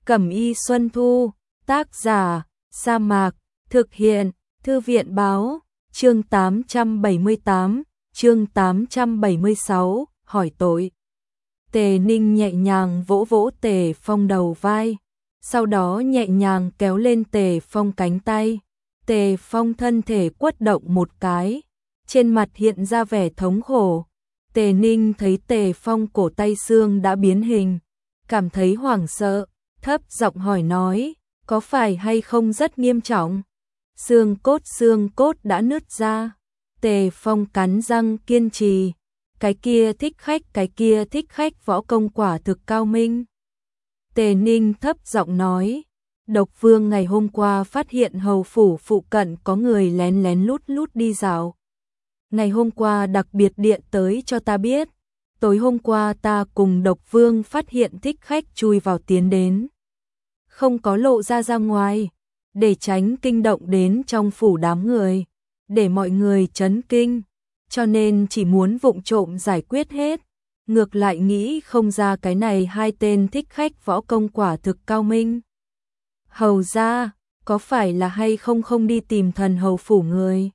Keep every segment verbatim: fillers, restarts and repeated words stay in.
Cẩm y Xuân Thu, tác giả, Sa Mạc, thực hiện, Thư viện báo, chương tám trăm bảy mươi tám, chương tám trăm bảy mươi sáu, hỏi tội. Tề Ninh nhẹ nhàng vỗ vỗ Tề Phong đầu vai, sau đó nhẹ nhàng kéo lên Tề Phong cánh tay. Tề Phong thân thể quất động một cái, trên mặt hiện ra vẻ thống khổ. Tề Ninh thấy Tề Phong cổ tay xương đã biến hình, cảm thấy hoảng sợ, thấp giọng hỏi nói, có phải hay không rất nghiêm trọng? Xương cốt xương cốt đã nứt ra. Tề Phong cắn răng kiên trì, cái kia thích khách cái kia thích khách võ công quả thực cao minh. Tề Ninh thấp giọng nói, Độc Vương ngày hôm qua phát hiện hầu phủ phụ cận có người lén lén lút lút đi dạo. Ngày hôm qua đặc biệt điện tới cho ta biết, tối hôm qua ta cùng Độc Vương phát hiện thích khách chui vào tiến đến. Không có lộ ra ra ngoài, để tránh kinh động đến trong phủ đám người, để mọi người chấn kinh, cho nên chỉ muốn vụng trộm giải quyết hết. Ngược lại nghĩ không ra cái này hai tên thích khách võ công quả thực cao minh. Hầu ra, có phải là hay không không đi tìm thần hầu phủ người?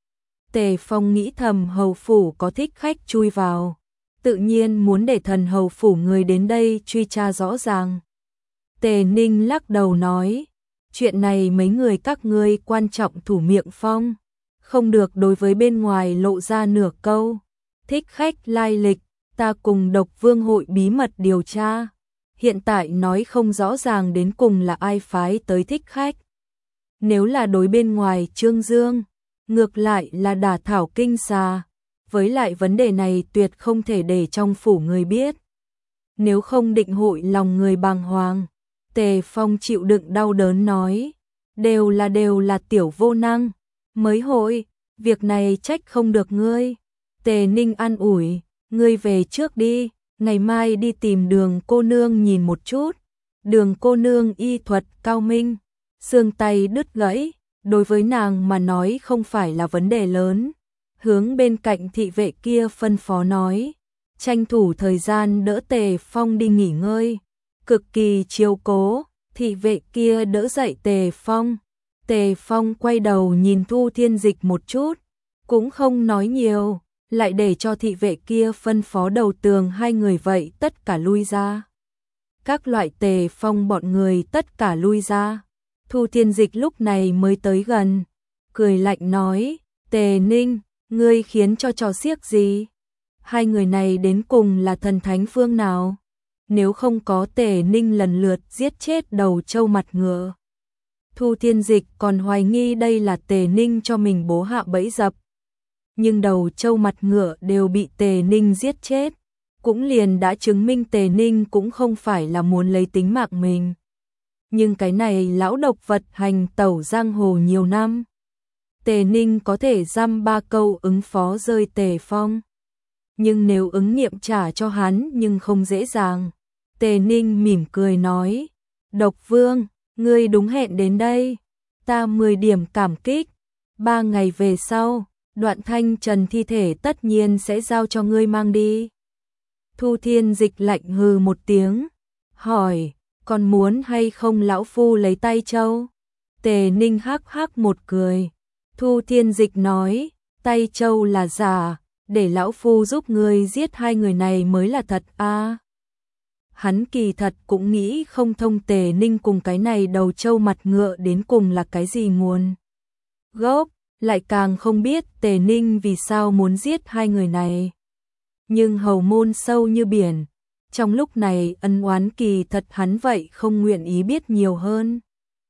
Tề Phong nghĩ thầm hầu phủ có thích khách chui vào, tự nhiên muốn để thần hầu phủ người đến đây truy tra rõ ràng. Tề Ninh lắc đầu nói, chuyện này mấy người các ngươi quan trọng thủ miệng phong, không được đối với bên ngoài lộ ra nửa câu. Thích khách lai lịch, ta cùng Độc Vương hội bí mật điều tra, hiện tại nói không rõ ràng đến cùng là ai phái tới thích khách. Nếu là đối bên ngoài Trương Dương, ngược lại là đả thảo kinh xà, với lại vấn đề này tuyệt không thể để trong phủ người biết. Nếu không định hội lòng người bàng hoàng. Tề Phong chịu đựng đau đớn nói, đều là đều là tiểu vô năng, mới hội, việc này trách không được ngươi. Tề Ninh an ủi, ngươi về trước đi, ngày mai đi tìm Đường cô nương nhìn một chút. Đường cô nương y thuật cao minh, xương tay đứt gãy, đối với nàng mà nói không phải là vấn đề lớn. Hướng bên cạnh thị vệ kia phân phó nói, tranh thủ thời gian đỡ Tề Phong đi nghỉ ngơi, cực kỳ chiếu cố. Thị vệ kia đỡ dậy Tề Phong. Tề Phong quay đầu nhìn Thu Thiên Dịch một chút, cũng không nói nhiều, lại để cho thị vệ kia phân phó đầu tường hai người vậy tất cả lui ra. Các loại Tề Phong bọn người tất cả lui ra. Thu Thiên Dịch lúc này mới tới gần, cười lạnh nói, Tề Ninh, ngươi khiến cho trò xiếc gì? Hai người này đến cùng là thần thánh phương nào? Nếu không có Tề Ninh lần lượt giết chết đầu trâu mặt ngựa. Thu Thiên Dịch còn hoài nghi đây là Tề Ninh cho mình bố hạ bẫy dập. Nhưng đầu trâu mặt ngựa đều bị Tề Ninh giết chết, cũng liền đã chứng minh Tề Ninh cũng không phải là muốn lấy tính mạng mình. Nhưng cái này lão độc vật hành tẩu giang hồ nhiều năm. Tề Ninh có thể dăm ba câu ứng phó rơi Tề Phong. Nhưng nếu ứng nghiệm trả cho hắn nhưng không dễ dàng. Tề Ninh mỉm cười nói, Độc Vương, ngươi đúng hẹn đến đây, ta mười điểm cảm kích. Ba ngày về sau, Đoạn Thanh Trần thi thể tất nhiên sẽ giao cho ngươi mang đi. Thu Thiên Dịch lạnh hừ một tiếng, hỏi, còn muốn hay không lão phu lấy tay châu? Tề Ninh hắc hắc một cười. Thu Thiên Dịch nói, tay châu là giả, để lão phu giúp ngươi giết hai người này mới là thật a. À, hắn kỳ thật cũng nghĩ không thông Tề Ninh cùng cái này đầu trâu mặt ngựa đến cùng là cái gì nguồn gốc, lại càng không biết Tề Ninh vì sao muốn giết hai người này. Nhưng hầu môn sâu như biển, trong lúc này ân oán kỳ thật hắn vậy không nguyện ý biết nhiều hơn.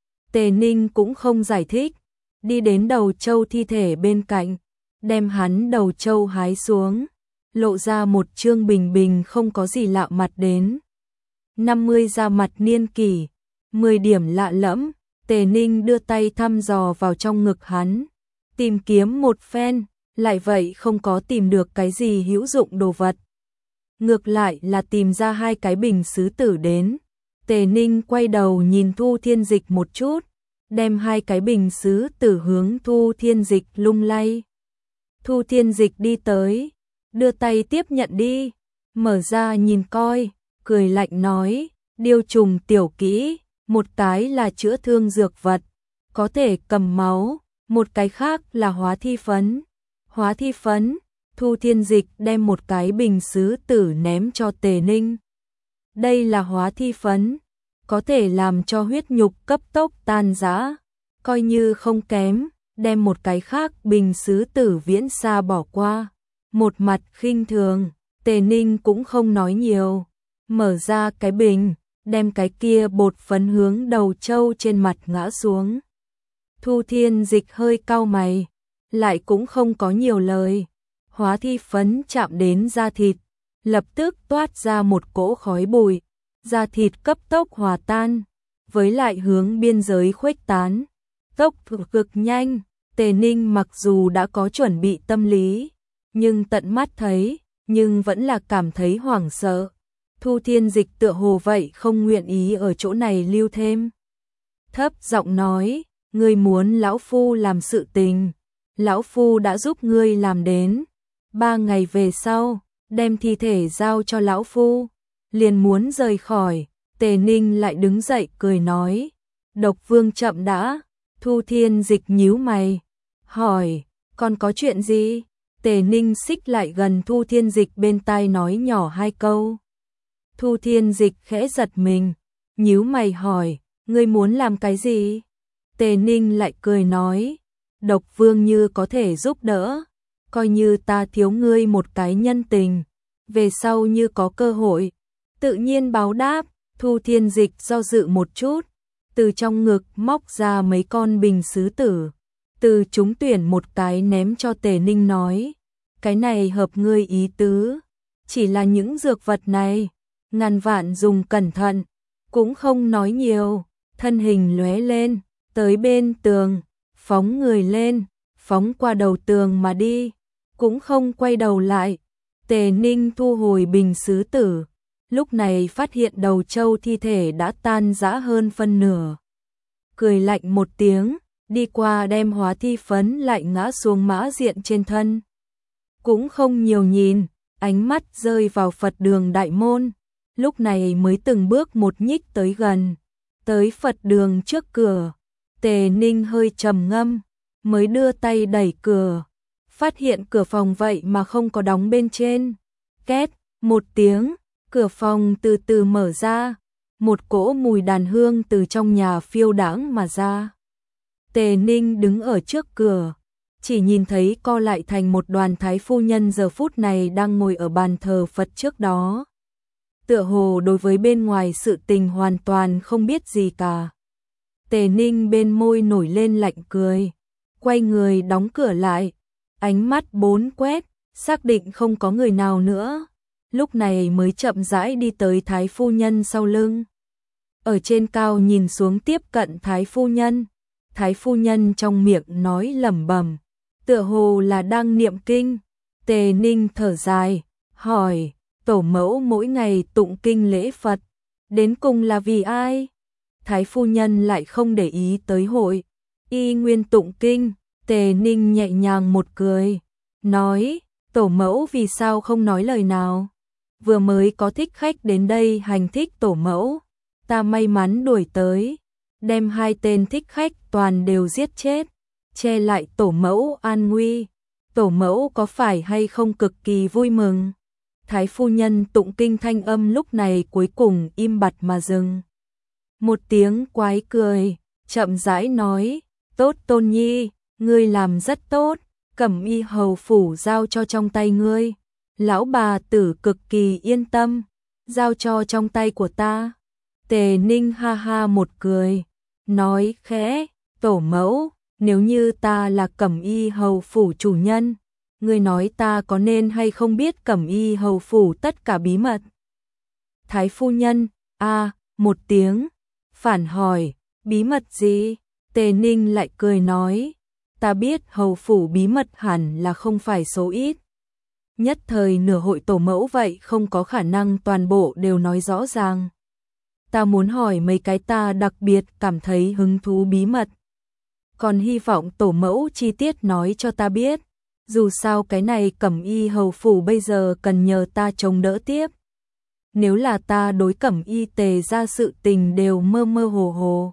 Tề Ninh cũng không giải thích, đi đến đầu trâu thi thể bên cạnh, đem hắn đầu trâu hái xuống, lộ ra một trương bình bình không có gì lạ mặt đến. năm mươi ra mặt niên kỷ, mười điểm lạ lẫm. Tề Ninh đưa tay thăm dò vào trong ngực hắn, tìm kiếm một phen, lại vậy không có tìm được cái gì hữu dụng đồ vật. Ngược lại là tìm ra hai cái bình sứ tử đến. Tề Ninh quay đầu nhìn Thu Thiên Dịch một chút, đem hai cái bình sứ tử hướng Thu Thiên Dịch lung lay. Thu Thiên Dịch đi tới, đưa tay tiếp nhận đi, mở ra nhìn coi, cười lạnh nói, điêu trùng tiểu kỹ, một cái là chữa thương dược vật, có thể cầm máu, một cái khác là hóa thi phấn. Hóa thi phấn, Thu Thiên Dịch đem một cái bình sứ tử ném cho Tề Ninh. Đây là hóa thi phấn, có thể làm cho huyết nhục cấp tốc tan rã, coi như không kém, đem một cái khác bình sứ tử viễn xa bỏ qua. Một mặt khinh thường, Tề Ninh cũng không nói nhiều, mở ra cái bình, đem cái kia bột phấn hướng đầu trâu trên mặt ngã xuống. Thu Thiên Dịch hơi cau mày, lại cũng không có nhiều lời. Hóa thi phấn chạm đến da thịt, lập tức toát ra một cỗ khói bụi, da thịt cấp tốc hòa tan, với lại hướng biên giới khuếch tán. Tốc độ cực nhanh, Tề Ninh mặc dù đã có chuẩn bị tâm lý, nhưng tận mắt thấy, nhưng vẫn là cảm thấy hoảng sợ. Thu Thiên Dịch tựa hồ vậy không nguyện ý ở chỗ này lưu thêm. Thấp giọng nói, ngươi muốn lão phu làm sự tình, lão phu đã giúp ngươi làm đến. Ba ngày về sau, đem thi thể giao cho lão phu. Liền muốn rời khỏi, Tề Ninh lại đứng dậy cười nói, Độc Vương chậm đã. Thu Thiên Dịch nhíu mày, hỏi, còn có chuyện gì? Tề Ninh xích lại gần Thu Thiên Dịch bên tai nói nhỏ hai câu. Thu Thiên Dịch khẽ giật mình, nhíu mày hỏi, ngươi muốn làm cái gì? Tề Ninh lại cười nói, Độc Vương như có thể giúp đỡ, coi như ta thiếu ngươi một cái nhân tình, về sau như có cơ hội, tự nhiên báo đáp. Thu Thiên Dịch do dự một chút, từ trong ngực móc ra mấy con bình sứ tử, từ chúng tuyển một cái ném cho Tề Ninh nói, cái này hợp ngươi ý tứ, chỉ là những dược vật này, ngàn vạn dùng cẩn thận, cũng không nói nhiều, thân hình lóe lên, tới bên tường, phóng người lên, phóng qua đầu tường mà đi, cũng không quay đầu lại. Tề Ninh thu hồi bình sứ tử, lúc này phát hiện đầu trâu thi thể đã tan rã hơn phân nửa. Cười lạnh một tiếng, đi qua đem hóa thi phấn lại ngã xuống mã diện trên thân. Cũng không nhiều nhìn, ánh mắt rơi vào Phật đường đại môn, lúc này mới từng bước một nhích tới gần, tới Phật đường trước cửa. Tề Ninh hơi trầm ngâm, mới đưa tay đẩy cửa, phát hiện cửa phòng vậy mà không có đóng bên trên. Két, một tiếng, cửa phòng từ từ mở ra, một cỗ mùi đàn hương từ trong nhà phiêu đãng mà ra. Tề Ninh đứng ở trước cửa, chỉ nhìn thấy co lại thành một đoàn thái phu nhân giờ phút này đang ngồi ở bàn thờ Phật trước đó. Tựa hồ đối với bên ngoài sự tình hoàn toàn không biết gì cả. Tề Ninh bên môi nổi lên lạnh cười, quay người đóng cửa lại, ánh mắt bốn quét, xác định không có người nào nữa, lúc này mới chậm rãi đi tới thái phu nhân sau lưng. Ở trên cao nhìn xuống tiếp cận thái phu nhân, thái phu nhân trong miệng nói lẩm bẩm, tựa hồ là đang niệm kinh. Tề Ninh thở dài, hỏi, tổ mẫu mỗi ngày tụng kinh lễ Phật, đến cùng là vì ai? Thái phu nhân lại không để ý tới hội, y nguyên tụng kinh. Tề Ninh nhẹ nhàng một cười, nói, tổ mẫu vì sao không nói lời nào? Vừa mới có thích khách đến đây hành thích tổ mẫu, ta may mắn đuổi tới, đem hai tên thích khách toàn đều giết chết, che lại tổ mẫu an nguy. Tổ mẫu có phải hay không cực kỳ vui mừng? Thái phu nhân tụng kinh thanh âm lúc này cuối cùng im bặt mà dừng. Một tiếng quái cười, chậm rãi nói, tốt Tôn Nhi, ngươi làm rất tốt, Cẩm Y hầu phủ giao cho trong tay ngươi, lão bà tử cực kỳ yên tâm, giao cho trong tay của ta. Tề Ninh ha ha một cười, nói khẽ, tổ mẫu, nếu như ta là Cẩm Y hầu phủ chủ nhân, ngươi nói ta có nên hay không biết Cẩm Y hầu phủ tất cả bí mật? Thái phu nhân, a, một tiếng, phản hỏi, bí mật gì? Tề Ninh lại cười nói, ta biết hầu phủ bí mật hẳn là không phải số ít. Nhất thời nửa hội tổ mẫu vậy không có khả năng toàn bộ đều nói rõ ràng. Ta muốn hỏi mấy cái ta đặc biệt cảm thấy hứng thú bí mật. Còn hy vọng tổ mẫu chi tiết nói cho ta biết. Dù sao cái này Cẩm Y hầu phủ bây giờ cần nhờ ta chống đỡ tiếp. nếu là ta đối Cẩm Y Tề ra sự tình đều mơ mơ hồ hồ,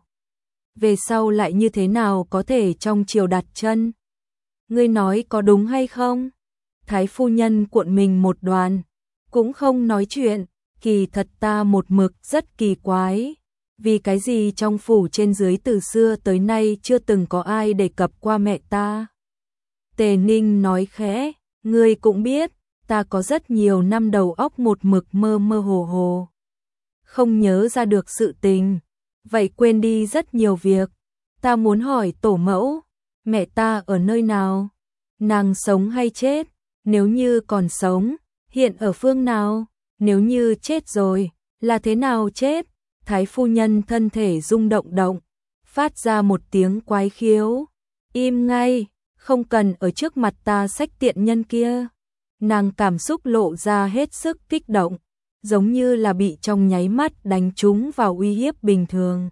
về sau lại như thế nào có thể trong triều đặt chân? Ngươi nói có đúng hay không? Thái phu nhân cuộn mình một đoàn, cũng không nói chuyện, kỳ thật ta một mực rất kỳ quái. Vì cái gì trong phủ trên dưới từ xưa tới nay chưa từng có ai đề cập qua mẹ ta? Tề Ninh nói khẽ, ngươi cũng biết, ta có rất nhiều năm đầu óc một mực mơ mơ hồ hồ. Không nhớ ra được sự tình, vậy quên đi rất nhiều việc. Ta muốn hỏi tổ mẫu, mẹ ta ở nơi nào? Nàng sống hay chết? Nếu như còn sống, hiện ở phương nào? Nếu như chết rồi, là thế nào chết? Thái phu nhân thân thể rung động động, phát ra một tiếng quái khiếu. Im ngay, không cần ở trước mặt ta xách tiện nhân kia. Nàng cảm xúc lộ ra hết sức kích động, giống như là bị trong nháy mắt đánh trúng vào uy hiếp bình thường.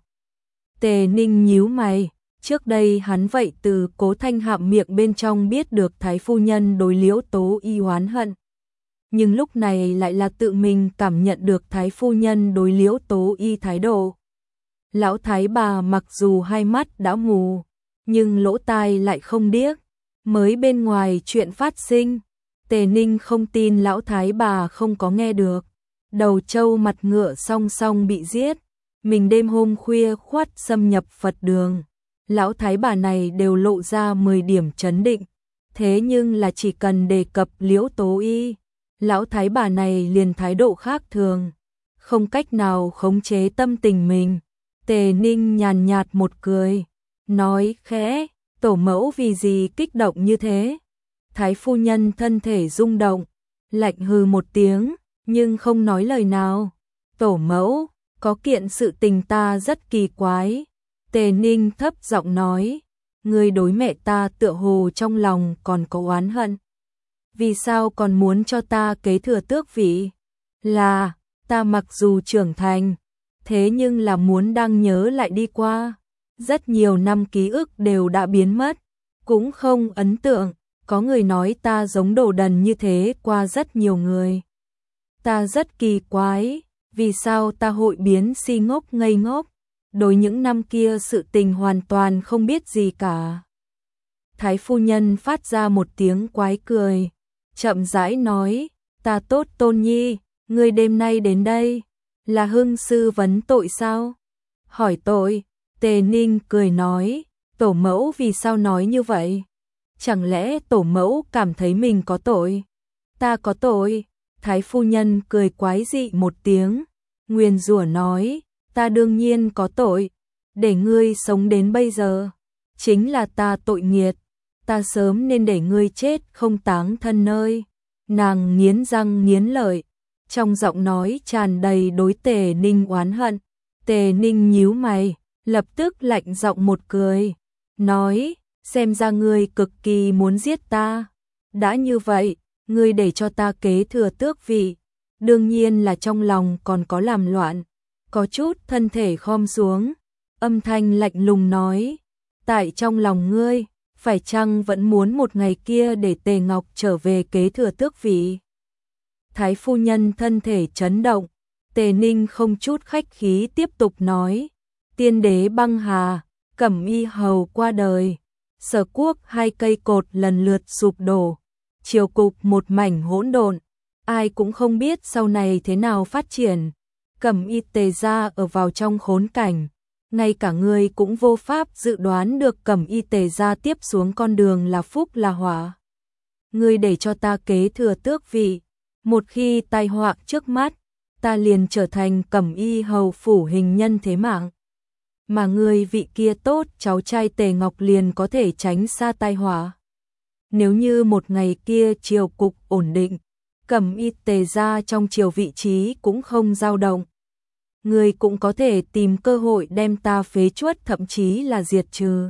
Tề Ninh nhíu mày, trước đây hắn vậy từ Cố Thanh Hạm miệng bên trong biết được thái phu nhân đối Liễu Tố Y oán hận. Nhưng lúc này lại là tự mình cảm nhận được thái phu nhân đối Liễu Tố Y thái độ. Lão thái bà mặc dù hai mắt đã mù, nhưng lỗ tai lại không điếc, mới bên ngoài chuyện phát sinh. Tề Ninh không tin lão thái bà không có nghe được. Đầu trâu mặt ngựa song song bị giết, mình đêm hôm khuya khoắt xâm nhập Phật đường. Lão thái bà này đều lộ ra mười điểm trấn định, thế nhưng là chỉ cần đề cập Liễu Tố Y, lão thái bà này liền thái độ khác thường, không cách nào khống chế tâm tình mình. Tề Ninh nhàn nhạt một cười, nói khẽ, tổ mẫu vì gì kích động như thế? Thái phu nhân thân thể rung động, lạnh hừ một tiếng, nhưng không nói lời nào. Tổ mẫu, có kiện sự tình ta rất kỳ quái. Tề Ninh thấp giọng nói, ngươi đối mẹ ta tựa hồ trong lòng còn có oán hận. Vì sao còn muốn cho ta kế thừa tước vị? Là, ta mặc dù trưởng thành, thế nhưng là muốn đang nhớ lại đi qua. Rất nhiều năm ký ức đều đã biến mất, cũng không ấn tượng. Có người nói ta giống đồ đần như thế qua rất nhiều người. Ta rất kỳ quái, vì sao ta hội biến si ngốc ngây ngốc, đối những năm kia sự tình hoàn toàn không biết gì cả. Thái phu nhân phát ra một tiếng quái cười, chậm rãi nói, ta tốt tôn nhi, ngươi đêm nay đến đây, là hưng sư vấn tội sao? Hỏi tội, Tề Ninh cười nói, tổ mẫu vì sao nói như vậy? Chẳng lẽ tổ mẫu cảm thấy mình có tội? Ta có tội? Thái phu nhân cười quái dị một tiếng, nguyền rủa nói, ta đương nhiên có tội, để ngươi sống đến bây giờ, chính là ta tội nghiệt, ta sớm nên để ngươi chết không táng thân nơi. Nàng nghiến răng nghiến lợi, trong giọng nói tràn đầy đối Tề Ninh oán hận. Tề Ninh nhíu mày, lập tức lạnh giọng một cười, nói, xem ra ngươi cực kỳ muốn giết ta. Đã như vậy, ngươi để cho ta kế thừa tước vị, đương nhiên là trong lòng còn có làm loạn. Có chút thân thể khom xuống, âm thanh lạnh lùng nói, tại trong lòng ngươi, phải chăng vẫn muốn một ngày kia để Tề Ngọc trở về kế thừa tước vị? Thái phu nhân thân thể chấn động, Tề Ninh không chút khách khí tiếp tục nói, tiên đế băng hà, Cẩm Y hầu qua đời, Sở quốc hai cây cột lần lượt sụp đổ, triều cục một mảnh hỗn độn, ai cũng không biết sau này thế nào phát triển. Cẩm Y Tề gia ở vào trong khốn cảnh, ngay cả ngươi cũng vô pháp dự đoán được Cẩm Y Tề gia tiếp xuống con đường là phúc là họa. Ngươi để cho ta kế thừa tước vị, một khi tai họa trước mắt, ta liền trở thành Cẩm Y hầu phủ hình nhân thế mạng. Mà ngươi vị kia tốt, cháu trai Tề Ngọc liền có thể tránh xa tai họa. Nếu như một ngày kia triều cục ổn định, Cẩm Y Tề gia trong triều vị trí cũng không dao động, ngươi cũng có thể tìm cơ hội đem ta phế truất thậm chí là diệt trừ.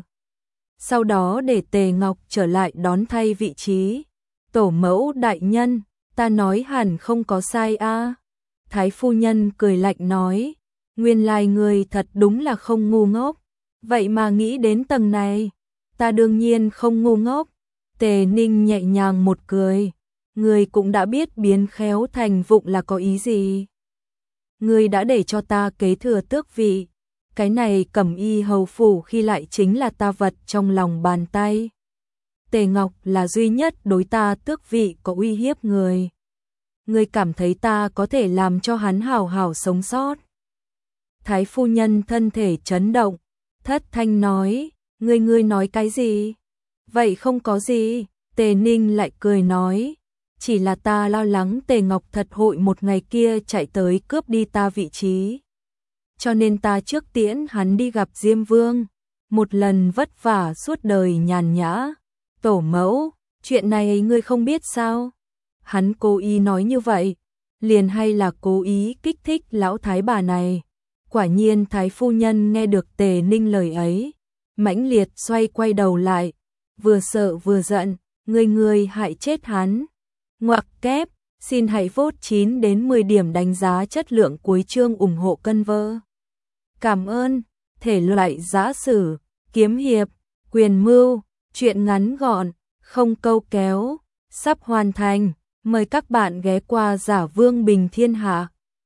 Sau đó để Tề Ngọc trở lại đón thay vị trí. Tổ mẫu đại nhân, ta nói hẳn không có sai a. À. Thái phu nhân cười lạnh nói, nguyên lai người thật đúng là không ngu ngốc, vậy mà nghĩ đến tầng này, ta đương nhiên không ngu ngốc. Tề Ninh nhẹ nhàng một cười, người cũng đã biết biến khéo thành vụng là có ý gì. ngươi đã để cho ta kế thừa tước vị. Cái này Cẩm Y hầu phủ khi lại chính là ta vật trong lòng bàn tay. Tề Ngọc là duy nhất đối ta tước vị có uy hiếp người. Ngươi cảm thấy ta có thể làm cho hắn hảo hảo sống sót? Thái phu nhân thân thể chấn động, thất thanh nói, ngươi ngươi nói cái gì? Vậy không có gì, Tề Ninh lại cười nói, chỉ là ta lo lắng Tề Ngọc thật hội một ngày kia chạy tới cướp đi ta vị trí. Cho nên ta trước tiễn hắn đi gặp Diêm Vương, một lần vất vả suốt đời nhàn nhã. Tổ mẫu, chuyện này ngươi không biết sao? Hắn cố ý nói như vậy, liền hay là cố ý kích thích lão thái bà này? Quả nhiên thái phu nhân nghe được Tề Ninh lời ấy, mãnh liệt xoay quay đầu lại, vừa sợ vừa giận, ngươi ngươi hại chết hắn. Ngoặc kép, xin hãy vote chín đến mười điểm đánh giá chất lượng cuối chương ủng hộ cân vơ. Cảm ơn, thể loại giã sử, kiếm hiệp, quyền mưu, truyện ngắn gọn, không câu kéo, sắp hoàn thành, mời các bạn ghé qua Giả Vương Bình Thiên Hạ.